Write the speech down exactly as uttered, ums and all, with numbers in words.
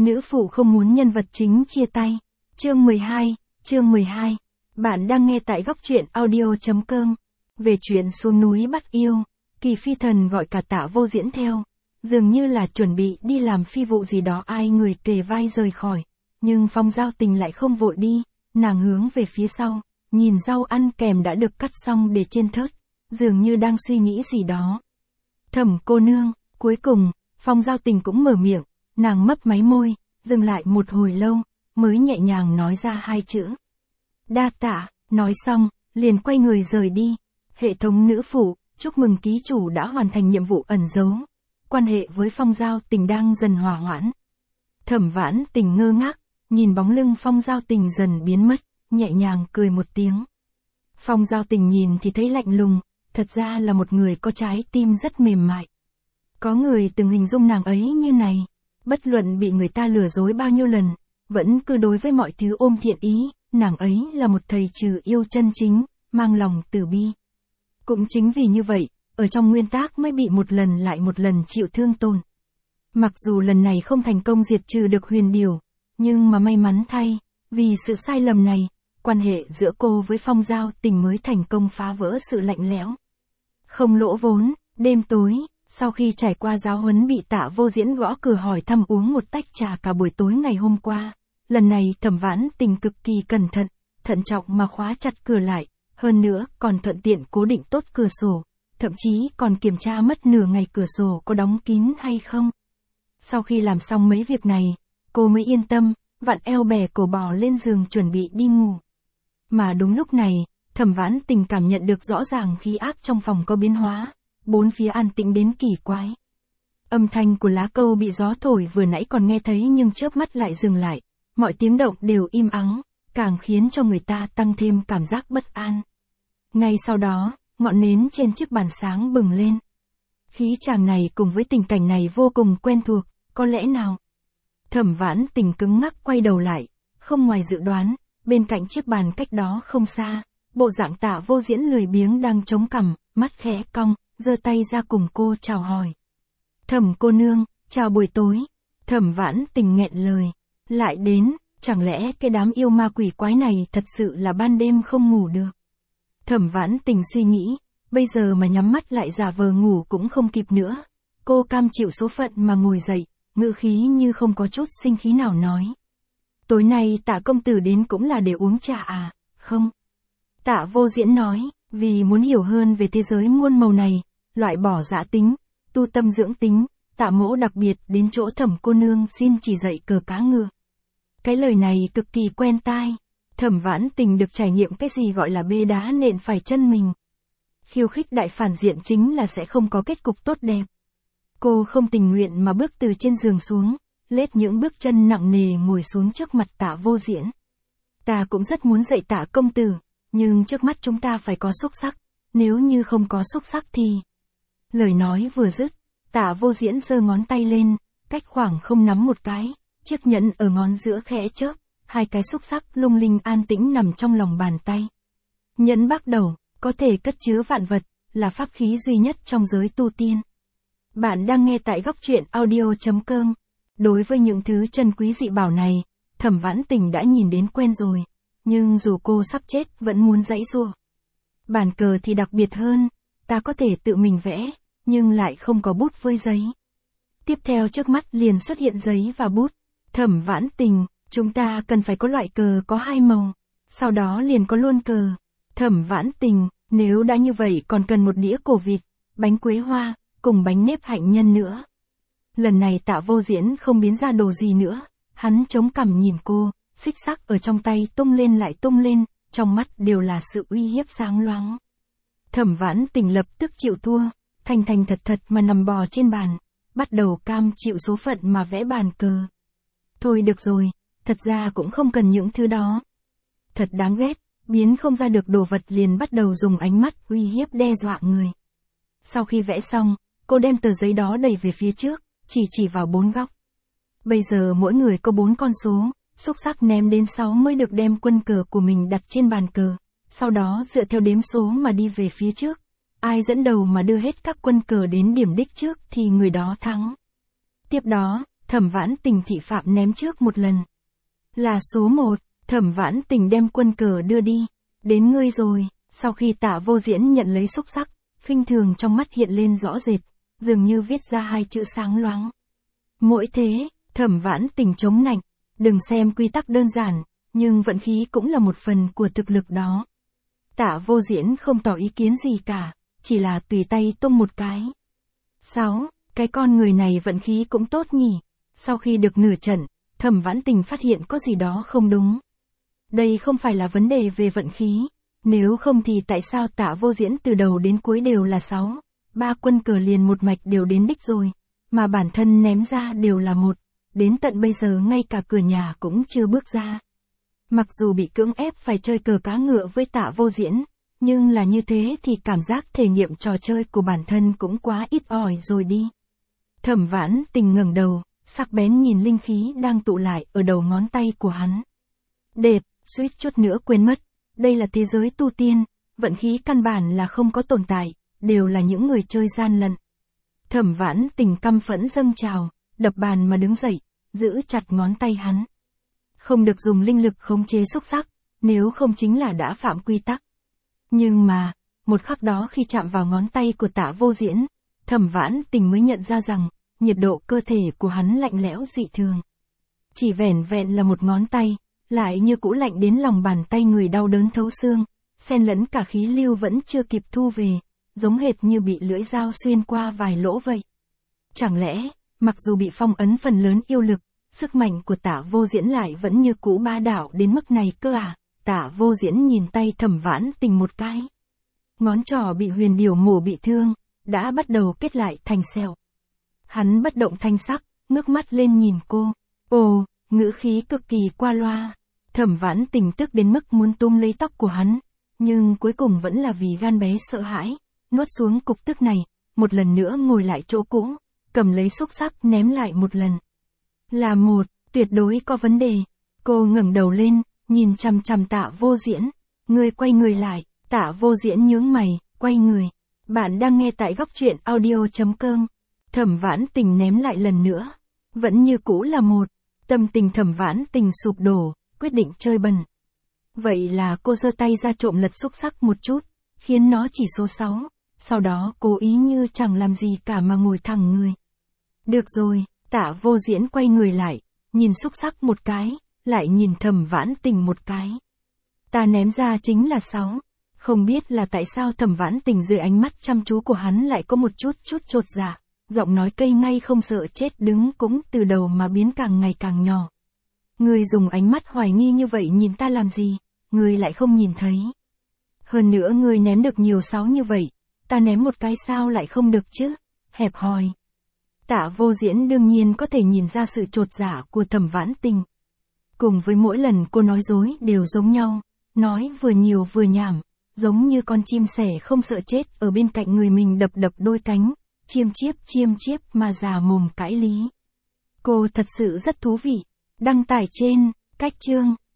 Nữ phụ không muốn nhân vật chính chia tay. Chương mười hai, chương mười hai. Bạn đang nghe tại góc truyện audio chấm com. Về chuyện xuống núi bắt yêu, Kỳ Phi Thần gọi cả Tạ Vô Diễn theo. Dường như là chuẩn bị đi làm phi vụ gì đó, ai người kề vai rời khỏi. Nhưng Phong Giao Tình lại không vội đi, nàng hướng về phía sau, nhìn rau ăn kèm đã được cắt xong để trên thớt, dường như đang suy nghĩ gì đó. Thẩm cô nương, cuối cùng, Phong Giao Tình cũng mở miệng, nàng mấp máy môi, dừng lại một hồi lâu, mới nhẹ nhàng nói ra hai chữ. Đa tạ, nói xong, liền quay người rời đi. Hệ thống nữ phụ, chúc mừng ký chủ đã hoàn thành nhiệm vụ ẩn giấu. Quan hệ với Phong Giao Tình đang dần hòa hoãn. Thẩm Vãn Tình ngơ ngác, nhìn bóng lưng Phong Giao Tình dần biến mất, nhẹ nhàng cười một tiếng. Phong Giao Tình nhìn thì thấy lạnh lùng, thật ra là một người có trái tim rất mềm mại. Có người từng hình dung nàng ấy như này, bất luận bị người ta lừa dối bao nhiêu lần, vẫn cứ đối với mọi thứ ôm thiện ý, nàng ấy là một thầy trừ yêu chân chính, mang lòng từ bi. Cũng chính vì như vậy, ở trong nguyên tác mới bị một lần lại một lần chịu thương tổn. Mặc dù lần này không thành công diệt trừ được Huyền Điểu, nhưng mà may mắn thay, vì sự sai lầm này, quan hệ giữa cô với Phong Giao Tình mới thành công phá vỡ sự lạnh lẽo. Không lỗ vốn, đêm tối, sau khi trải qua giáo huấn bị Tạ Vô Diễn gõ cửa hỏi thăm uống một tách trà cả buổi tối ngày hôm qua, lần này Thẩm Vãn Tình cực kỳ cẩn thận, thận trọng mà khóa chặt cửa lại, hơn nữa còn thuận tiện cố định tốt cửa sổ, thậm chí còn kiểm tra mất nửa ngày cửa sổ có đóng kín hay không. Sau khi làm xong mấy việc này, cô mới yên tâm, vặn eo bè cổ bò lên giường chuẩn bị đi ngủ. Mà đúng lúc này, Thẩm Vãn Tình cảm nhận được rõ ràng khí áp trong phòng có biến hóa, bốn phía an tĩnh đến kỳ quái. Âm thanh của lá câu bị gió thổi vừa nãy còn nghe thấy nhưng chớp mắt lại dừng lại, mọi tiếng động đều im ắng, càng khiến cho người ta tăng thêm cảm giác bất an. Ngay sau đó, ngọn nến trên chiếc bàn sáng bừng lên. Khí chàng này cùng với tình cảnh này vô cùng quen thuộc, có lẽ nào? Thẩm Vãn Tình cứng ngắc quay đầu lại, không ngoài dự đoán, bên cạnh chiếc bàn cách đó không xa, bộ dạng Tạ Vô Diễn lười biếng đang chống cằm, mắt khẽ cong, giơ tay ra cùng cô chào hỏi. Thẩm cô nương, chào buổi tối. Thẩm Vãn Tình nghẹn lời, lại đến, chẳng lẽ cái đám yêu ma quỷ quái này thật sự là ban đêm không ngủ được? Thẩm Vãn Tình suy nghĩ, bây giờ mà nhắm mắt lại giả vờ ngủ cũng không kịp nữa. Cô cam chịu số phận mà ngồi dậy, ngữ khí như không có chút sinh khí nào nói. Tối nay Tạ công tử đến cũng là để uống trà à, không? Tạ Vô Diễn nói, vì muốn hiểu hơn về thế giới muôn màu này, loại bỏ dã tính, tu tâm dưỡng tính, Tạ mỗ đặc biệt đến chỗ Thẩm cô nương xin chỉ dạy cờ cá ngựa. Cái lời này cực kỳ quen tai. Thẩm Vãn Tình được trải nghiệm cái gì gọi là bê đá nện phải chân mình. Khiêu khích đại phản diện chính là sẽ không có kết cục tốt đẹp. Cô không tình nguyện mà bước từ trên giường xuống, lết những bước chân nặng nề ngồi xuống trước mặt Tạ Vô Diễn. Ta cũng rất muốn dạy Tạ công tử, nhưng trước mắt chúng ta phải có xúc sắc, nếu như không có xúc sắc thì... Lời nói vừa dứt, Tạ Vô Diễn giơ ngón tay lên, cách khoảng không nắm một cái, chiếc nhẫn ở ngón giữa khẽ chớp, hai cái xúc sắc lung linh an tĩnh nằm trong lòng bàn tay. Nhẫn bắt đầu, có thể cất chứa vạn vật, là pháp khí duy nhất trong giới tu tiên. Bạn đang nghe tại góc truyện audio chấm com. Đối với những thứ chân quý dị bảo này, Thẩm Vãn Tình đã nhìn đến quen rồi, nhưng dù cô sắp chết vẫn muốn giãy giụa. Bàn cờ thì đặc biệt hơn, ta có thể tự mình vẽ, nhưng lại không có bút với giấy. Tiếp theo trước mắt liền xuất hiện giấy và bút. Thẩm Vãn Tình, chúng ta cần phải có loại cờ có hai màu, sau đó liền có luôn cờ. Thẩm Vãn Tình, nếu đã như vậy còn cần một đĩa cổ vịt, bánh quế hoa, cùng bánh nếp hạnh nhân nữa. Lần này Tạ Vô Diễn không biến ra đồ gì nữa, hắn chống cằm nhìn cô, xích sắc ở trong tay tung lên lại tung lên, trong mắt đều là sự uy hiếp sáng loáng. Thẩm Vãn Tình lập tức chịu thua, thành thành thật thật mà nằm bò trên bàn, bắt đầu cam chịu số phận mà vẽ bàn cờ. Thôi được rồi, thật ra cũng không cần những thứ đó. Thật đáng ghét, biến không ra được đồ vật liền bắt đầu dùng ánh mắt uy hiếp đe dọa người. Sau khi vẽ xong, cô đem tờ giấy đó đẩy về phía trước, chỉ chỉ vào bốn góc. Bây giờ mỗi người có bốn con số, xúc sắc ném đến sáu mới được đem quân cờ của mình đặt trên bàn cờ, sau đó dựa theo đếm số mà đi về phía trước. Ai dẫn đầu mà đưa hết các quân cờ đến điểm đích trước thì người đó thắng. Tiếp đó, Thẩm Vãn Tình thị phạm ném trước một lần. Là số một, Thẩm Vãn Tình đem quân cờ đưa đi. Đến ngươi rồi, sau khi Tạ Vô Diễn nhận lấy xúc sắc, khinh thường trong mắt hiện lên rõ rệt, dường như viết ra hai chữ sáng loáng. Mỗi thế, Thẩm Vãn Tình chống nạnh, đừng xem quy tắc đơn giản, nhưng vận khí cũng là một phần của thực lực đó. Tạ Vô Diễn không tỏ ý kiến gì cả, chỉ là tùy tay tung một cái. sáu. Cái con người này vận khí cũng tốt nhỉ. Sau khi được nửa trận, Thẩm Vãn Tình phát hiện có gì đó không đúng. Đây không phải là vấn đề về vận khí, nếu không thì tại sao Tạ Vô Diễn từ đầu đến cuối đều là sáu, ba quân cờ liền một mạch đều đến đích rồi, mà bản thân ném ra đều là một, đến tận bây giờ ngay cả cửa nhà cũng chưa bước ra. Mặc dù bị cưỡng ép phải chơi cờ cá ngựa với Tạ Vô Diễn, nhưng là như thế thì cảm giác thể nghiệm trò chơi của bản thân cũng quá ít ỏi rồi đi. Thẩm Vãn Tình ngẩng đầu, sắc bén nhìn linh khí đang tụ lại ở đầu ngón tay của hắn. Đệt, suýt chút nữa quên mất, đây là thế giới tu tiên, vận khí căn bản là không có tồn tại, đều là những người chơi gian lận. Thẩm Vãn Tình căm phẫn dâng trào, đập bàn mà đứng dậy, giữ chặt ngón tay hắn. Không được dùng linh lực khống chế xúc sắc, nếu không chính là đã phạm quy tắc. Nhưng mà, một khắc đó khi chạm vào ngón tay của Tạ Vô Diễn, Thẩm Vãn Tình mới nhận ra rằng, nhiệt độ cơ thể của hắn lạnh lẽo dị thường. Chỉ vẻn vẹn là một ngón tay, lại như cũ lạnh đến lòng bàn tay người đau đớn thấu xương, xen lẫn cả khí lưu vẫn chưa kịp thu về, giống hệt như bị lưỡi dao xuyên qua vài lỗ vậy. Chẳng lẽ, mặc dù bị phong ấn phần lớn yêu lực, sức mạnh của Tạ Vô Diễn lại vẫn như cũ bá đạo đến mức này cơ à? Tạ Vô Diễn nhìn tay Thẩm Vãn Tình một cái. Ngón trỏ bị huyền điểu mổ bị thương, đã bắt đầu kết lại thành sẹo. Hắn bất động thanh sắc, ngước mắt lên nhìn cô. Ồ, ngữ khí cực kỳ qua loa. Thẩm Vãn Tình tức đến mức muốn túm lấy tóc của hắn, nhưng cuối cùng vẫn là vì gan bé sợ hãi, nuốt xuống cục tức này, một lần nữa ngồi lại chỗ cũ, cầm lấy xúc sắc ném lại một lần. Là một, tuyệt đối có vấn đề. Cô ngẩng đầu lên, nhìn chằm chằm Tạ Vô Diễn. Người quay người lại, Tạ Vô Diễn nhướng mày, quay người. Bạn đang nghe tại góc truyện audio chấm com. Thẩm Vãn Tình ném lại lần nữa. Vẫn như cũ là một. Tâm tình Thẩm Vãn Tình sụp đổ, quyết định chơi bần. Vậy là cô giơ tay ra trộm lật xúc sắc một chút, khiến nó chỉ số sáu. Sau đó cố ý như chẳng làm gì cả mà ngồi thẳng người. Được rồi, Tạ Vô Diễn quay người lại, nhìn xúc sắc một cái, lại nhìn Thẩm Vãn Tình một cái. Ta ném ra chính là sáu. Không biết là tại sao Thẩm Vãn Tình dưới ánh mắt chăm chú của hắn lại có một chút chút chột dạ, giọng nói cây ngay không sợ chết đứng cũng từ đầu mà biến càng ngày càng nhỏ. Ngươi dùng ánh mắt hoài nghi như vậy nhìn ta làm gì, ngươi lại không nhìn thấy. Hơn nữa ngươi ném được nhiều sáu như vậy, ta ném một cái sao lại không được chứ, hẹp hòi. Tạ Vô Diễn đương nhiên có thể nhìn ra sự chột dạ của Thẩm Vãn Tình. Cùng với mỗi lần cô nói dối đều giống nhau, nói vừa nhiều vừa nhảm, giống như con chim sẻ không sợ chết ở bên cạnh người mình đập đập đôi cánh, chiêm chiếp chiêm chiếp mà già mồm cãi lý. Cô thật sự rất thú vị. Đăng tải trên, cách chương.